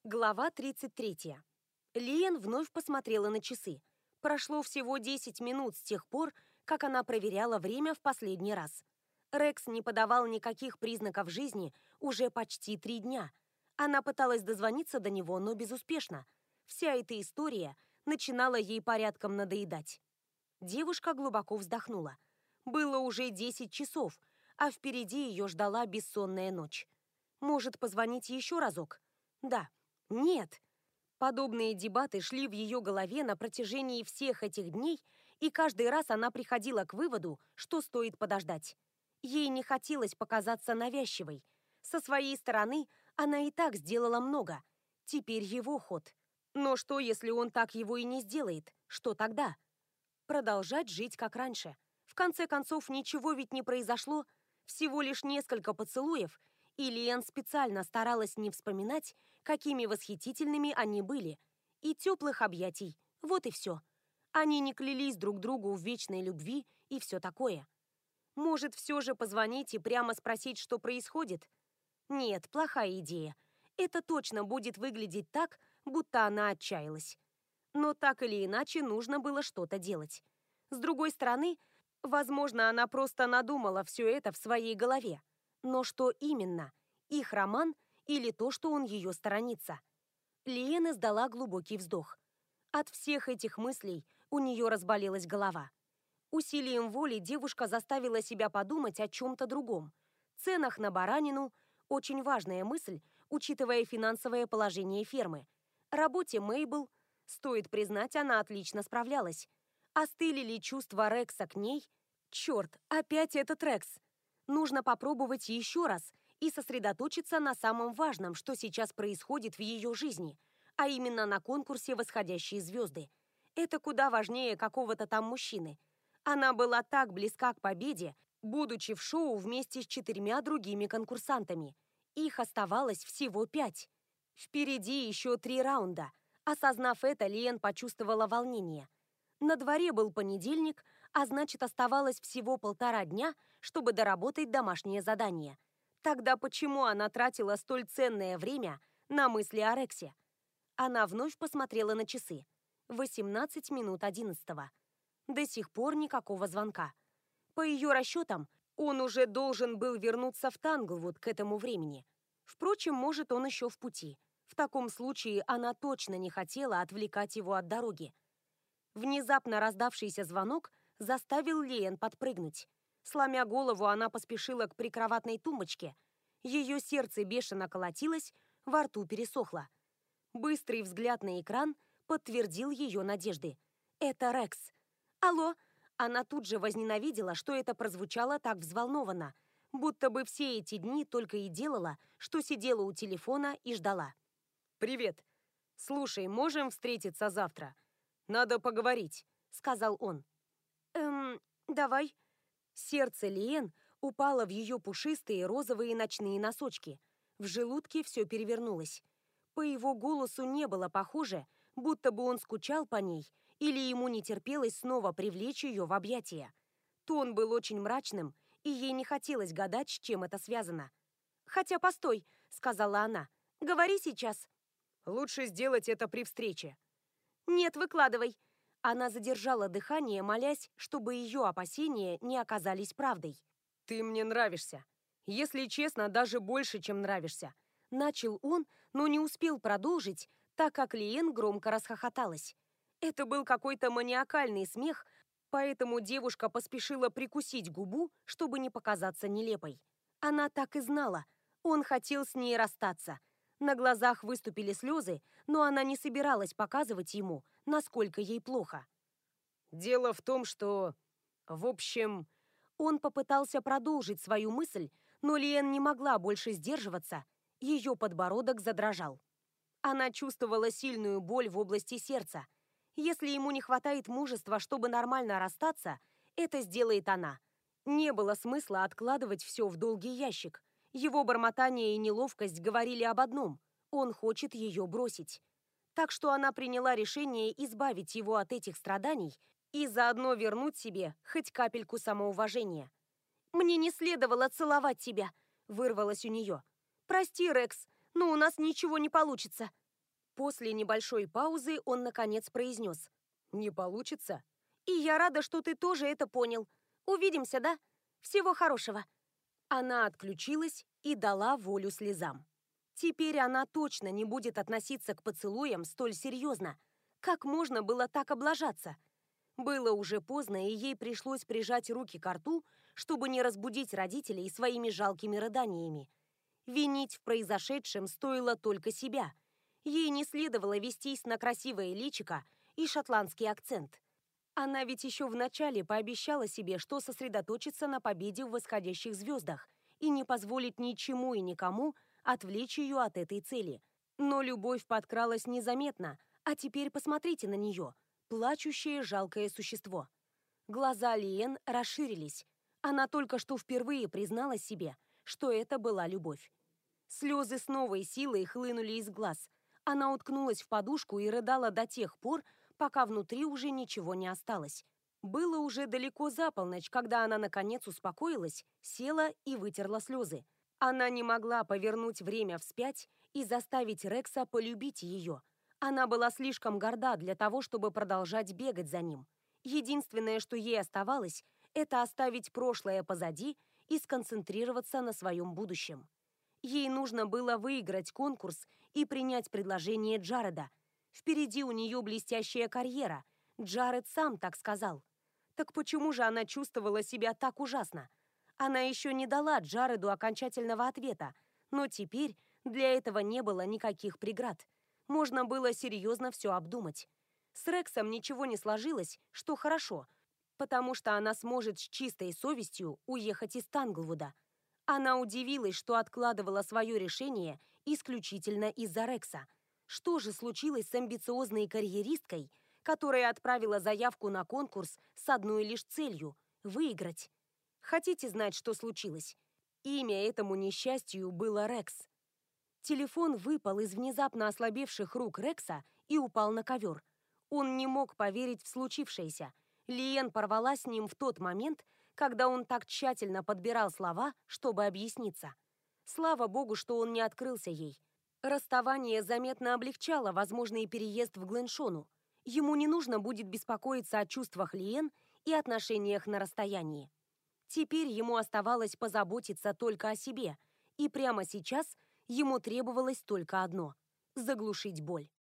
Глава 33. Лиэн вновь посмотрела на часы. Прошло всего 10 минут с тех пор, как она проверяла время в последний раз. Рекс не подавал никаких признаков жизни уже почти 3 дня. Она пыталась дозвониться до него, но безуспешно. Вся эта история начинала ей порядком надоедать. Девушка глубоко вздохнула. Было уже 10 часов, а впереди ее ждала бессонная ночь. Может, позвонить еще разок? Да. Нет. Подобные дебаты шли в ее голове на протяжении всех этих дней, и каждый раз она приходила к выводу, что стоит подождать. Ей не хотелось показаться навязчивой. Со своей стороны она и так сделала много. Теперь его ход. Но что, если он так его и не сделает? Что тогда? Продолжать жить как раньше. В конце концов, ничего ведь не произошло. Всего лишь несколько поцелуев, и Лиэн специально старалась не вспоминать, какими восхитительными они были, и теплых объятий, вот и все. Они не клялись друг другу в вечной любви и все такое. Может, все же позвонить и прямо спросить, что происходит? Нет, плохая идея. Это точно будет выглядеть так, будто она отчаялась. Но так или иначе нужно было что-то делать. С другой стороны, возможно, она просто надумала все это в своей голове. Но что именно? Их роман или то, что он ее сторонится? Лиэн издала глубокий вздох. От всех этих мыслей у нее разболелась голова. Усилием воли девушка заставила себя подумать о чем-то другом. Ценах на баранину – очень важная мысль, учитывая финансовое положение фермы. Работе Мейбл, стоит признать, она отлично справлялась. Остыли ли чувства Рекса к ней? Черт, опять этот Рекс! Нужно попробовать еще раз и сосредоточиться на самом важном, что сейчас происходит в ее жизни, а именно на конкурсе «Восходящие звезды». Это куда важнее какого-то там мужчины. Она была так близка к победе, будучи в шоу вместе с 4 другими конкурсантами. Их оставалось всего 5. Впереди еще 3 раунда. Осознав это, Лиэн почувствовала волнение. На дворе был понедельник, а значит, оставалось всего 1,5 дня, чтобы доработать домашнее задание. Тогда почему она тратила столь ценное время на мысли о Рексе? Она вновь посмотрела на часы. 18 минут 11-го. До сих пор никакого звонка. По ее расчетам, он уже должен был вернуться в Танглвуд к этому времени. Впрочем, может, он еще в пути. В таком случае она точно не хотела отвлекать его от дороги. Внезапно раздавшийся звонок заставил Лиэн подпрыгнуть. Сломя голову, она поспешила к прикроватной тумбочке. Ее сердце бешено колотилось, во рту пересохло. Быстрый взгляд на экран подтвердил ее надежды. Это Рекс. «Алло!» Она тут же возненавидела, что это прозвучало так взволнованно, будто бы все эти дни только и делала, что сидела у телефона и ждала. «Привет. Слушай, можем встретиться завтра? Надо поговорить», — сказал он. Давай». Сердце Лиэн упало в ее пушистые розовые ночные носочки. В желудке все перевернулось. По его голосу не было похоже, будто бы он скучал по ней или ему не терпелось снова привлечь ее в объятия. Тон был очень мрачным, и ей не хотелось гадать, с чем это связано. «Хотя постой», — сказала она, — «говори сейчас». «Лучше сделать это при встрече». «Нет, выкладывай». Она задержала дыхание, молясь, чтобы ее опасения не оказались правдой. «Ты мне нравишься. Если честно, даже больше, чем нравишься». Начал он, но не успел продолжить, так как Лиэн громко расхохоталась. Это был какой-то маниакальный смех, поэтому девушка поспешила прикусить губу, чтобы не показаться нелепой. Она так и знала. Он хотел с ней расстаться. На глазах выступили слезы, но она не собиралась показывать ему, насколько ей плохо. «Дело в том, что... В общем...» Он попытался продолжить свою мысль, но Лиэн не могла больше сдерживаться. Ее подбородок задрожал. Она чувствовала сильную боль в области сердца. Если ему не хватает мужества, чтобы нормально расстаться, это сделает она. Не было смысла откладывать все в долгий ящик. Его бормотание и неловкость говорили об одном: он хочет ее бросить. Так что она приняла решение избавить его от этих страданий и заодно вернуть себе хоть капельку самоуважения. «Мне не следовало целовать тебя», — вырвалось у нее. «Прости, Рекс, но у нас ничего не получится». После небольшой паузы он наконец произнес: «Не получится?» «И я рада, что ты тоже это понял. Увидимся, да? Всего хорошего». Она отключилась и дала волю слезам. Теперь она точно не будет относиться к поцелуям столь серьезно. Как можно было так облажаться? Было уже поздно, и ей пришлось прижать руки к рту, чтобы не разбудить родителей своими жалкими рыданиями. Винить в произошедшем стоило только себя. Ей не следовало вестись на красивое личико и шотландский акцент. Она ведь еще вначале пообещала себе, что сосредоточится на победе в восходящих звездах и не позволит ничему и никому отвлечь ее от этой цели. Но любовь подкралась незаметно, а теперь посмотрите на нее, плачущее жалкое существо. Глаза Лиэн расширились. Она только что впервые призналась себе, что это была любовь. Слезы с новой силой хлынули из глаз. Она уткнулась в подушку и рыдала до тех пор, пока внутри уже ничего не осталось. Было уже далеко за полночь, когда она наконец успокоилась, села и вытерла слезы. Она не могла повернуть время вспять и заставить Рекса полюбить ее. Она была слишком горда для того, чтобы продолжать бегать за ним. Единственное, что ей оставалось, это оставить прошлое позади и сконцентрироваться на своем будущем. Ей нужно было выиграть конкурс и принять предложение Джареда. Впереди у нее блестящая карьера. Джаред сам так сказал. Так почему же она чувствовала себя так ужасно? Она еще не дала Джареду окончательного ответа, но теперь для этого не было никаких преград. Можно было серьезно все обдумать. С Рексом ничего не сложилось, что хорошо, потому что она сможет с чистой совестью уехать из Танглвуда. Она удивилась, что откладывала свое решение исключительно из-за Рекса. Что же случилось с амбициозной карьеристкой, которая отправила заявку на конкурс с одной лишь целью – выиграть? Хотите знать, что случилось? Имя этому несчастью было Рекс. Телефон выпал из внезапно ослабевших рук Рекса и упал на ковер. Он не мог поверить в случившееся. Лиэн порвала с ним в тот момент, когда он так тщательно подбирал слова, чтобы объясниться. Слава богу, что он не открылся ей. Расставание заметно облегчало возможный переезд в Гленшону. Ему не нужно будет беспокоиться о чувствах Лиэн и отношениях на расстоянии. Теперь ему оставалось позаботиться только о себе, и прямо сейчас ему требовалось только одно – заглушить боль.